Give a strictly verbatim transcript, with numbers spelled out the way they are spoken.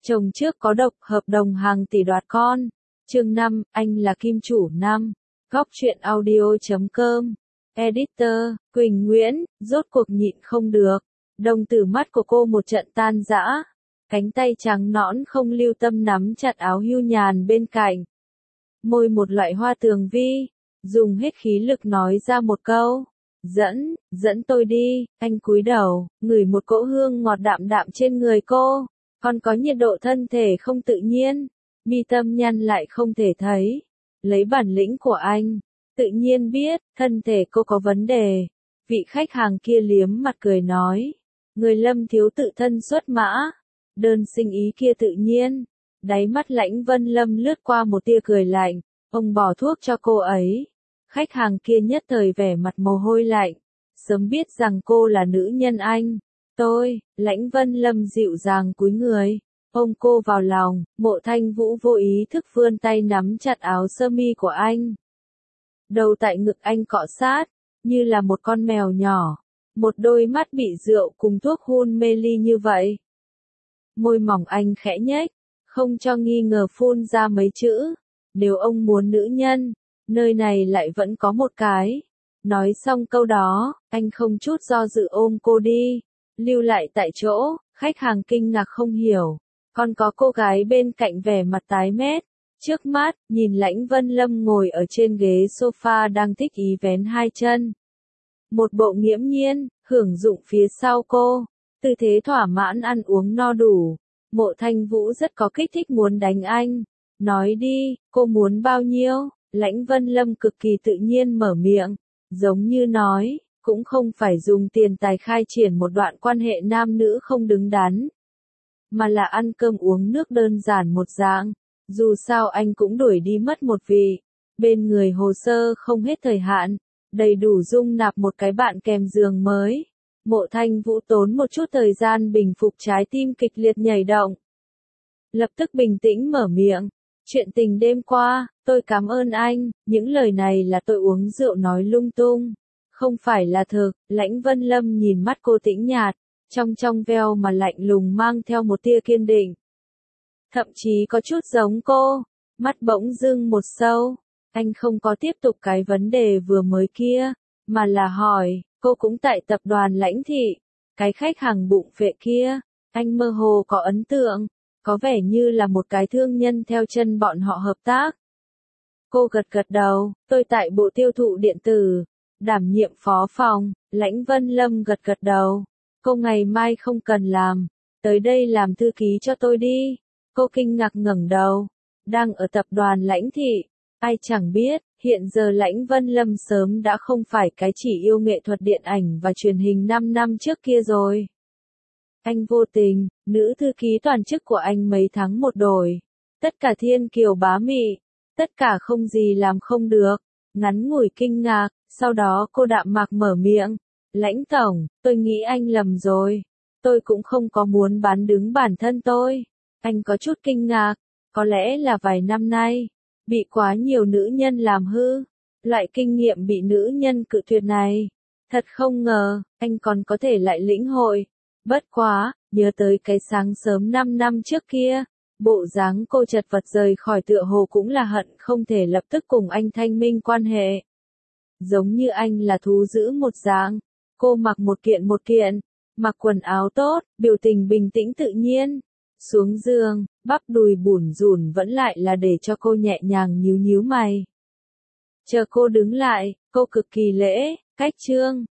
Chồng trước có độc, hợp đồng hàng tỷ đoạt con. Chương năm, anh là kim chủ năm. Góc truyện audio chấm com. Editor, Quỳnh Nguyễn, rốt cuộc nhịn không được. Đồng tử mắt của cô một trận tan rã. Cánh tay trắng nõn không lưu tâm nắm chặt áo hưu nhàn bên cạnh. Môi một loại hoa tường vi, dùng hết khí lực nói ra một câu. Dẫn, dẫn tôi đi. Anh cúi đầu, ngửi một cỗ hương ngọt đạm đạm trên người cô. Còn có nhiệt độ thân thể không tự nhiên. Mi tâm nhăn lại không thể thấy. Lấy bản lĩnh của anh, tự nhiên biết, thân thể cô có vấn đề. Vị khách hàng kia liếm mặt cười nói. Người Lâm thiếu tự thân xuất mã. Đơn sinh ý kia tự nhiên. Đáy mắt Lãnh Vân Lâm lướt qua một tia cười lạnh. Ông bỏ thuốc cho cô ấy. Khách hàng kia nhất thời vẻ mặt mồ hôi lạnh. Sớm biết rằng cô là nữ nhân anh. Tôi, Lãnh Vân Lâm dịu dàng cúi người. Ôm cô vào lòng, Mộ Thanh Vũ vô ý thức vươn tay nắm chặt áo sơ mi của anh. Đầu tại ngực anh cọ sát, như là một con mèo nhỏ. Một đôi mắt bị rượu cùng thuốc hôn mê ly như vậy. Môi mỏng anh khẽ nhếch, không cho nghi ngờ phun ra mấy chữ. Nếu ông muốn nữ nhân, nơi này lại vẫn có một cái. Nói xong câu đó, anh không chút do dự ôm cô đi. Lưu lại tại chỗ, khách hàng kinh ngạc không hiểu. Còn có cô gái bên cạnh vẻ mặt tái mét. Trước mắt, nhìn Lãnh Vân Lâm ngồi ở trên ghế sofa đang thích ý vén hai chân. Một bộ nghiễm nhiên, hưởng dụng phía sau cô. Tư thế thỏa mãn ăn uống no đủ. Mộ Thanh Vũ rất có kích thích muốn đánh anh. Nói đi, cô muốn bao nhiêu? Lãnh Vân Lâm cực kỳ tự nhiên mở miệng. Giống như nói, cũng không phải dùng tiền tài khai triển một đoạn quan hệ nam nữ không đứng đắn. Mà là ăn cơm uống nước đơn giản một dạng. Dù sao anh cũng đuổi đi mất một vị. Bên người hồ sơ không hết thời hạn. Đầy đủ dung nạp một cái bạn kèm giường mới. Mộ Thanh Vũ tốn một chút thời gian bình phục trái tim kịch liệt nhảy động. Lập tức bình tĩnh mở miệng. Chuyện tình đêm qua, tôi cảm ơn anh. Những lời này là tôi uống rượu nói lung tung. Không phải là thực. Lãnh Vân Lâm nhìn mắt cô tĩnh nhạt. Trong trong veo mà lạnh lùng mang theo một tia kiên định. Thậm chí có chút giống cô. Mắt bỗng dưng một sâu. Anh không có tiếp tục cái vấn đề vừa mới kia. Mà là hỏi, cô cũng tại tập đoàn Lãnh Thị. Cái khách hàng bụng phệ kia. Anh mơ hồ có ấn tượng. Có vẻ như là một cái thương nhân theo chân bọn họ hợp tác. Cô gật gật đầu, tôi tại bộ tiêu thụ điện tử. Đảm nhiệm phó phòng. Lãnh Vân Lâm gật gật đầu. Cô ngày mai không cần làm. Tới đây làm thư ký cho tôi đi. Cô kinh ngạc ngẩng đầu. Đang ở tập đoàn Lãnh Thị. Ai chẳng biết, hiện giờ Lãnh Vân Lâm sớm đã không phải cái chỉ yêu nghệ thuật điện ảnh và truyền hình năm năm trước kia rồi. Anh vô tình, nữ thư ký toàn chức của anh mấy tháng một đổi. Tất cả thiên kiều bá mị. Tất cả không gì làm không được. Ngắn ngủi kinh ngạc, sau đó cô đạm mạc mở miệng. Lãnh tổng, tôi nghĩ anh lầm rồi. Tôi cũng không có muốn bán đứng bản thân tôi. Anh có chút kinh ngạc. Có lẽ là vài năm nay, bị quá nhiều nữ nhân làm hư. Loại kinh nghiệm bị nữ nhân cự tuyệt này. Thật không ngờ, anh còn có thể lại lĩnh hội. Bất quá, nhớ tới cái sáng sớm năm năm trước kia. Bộ dáng cô chật vật rời khỏi tựa hồ cũng là hận không thể lập tức cùng anh thanh minh quan hệ. Giống như anh là thú dữ một dạng. Cô mặc một kiện một kiện, mặc quần áo tốt, biểu tình bình tĩnh tự nhiên. Xuống giường, bắp đùi bủn rủn vẫn lại là để cho cô nhẹ nhàng nhíu nhíu mày. Chờ cô đứng lại, cô cực kỳ lễ, cách trương,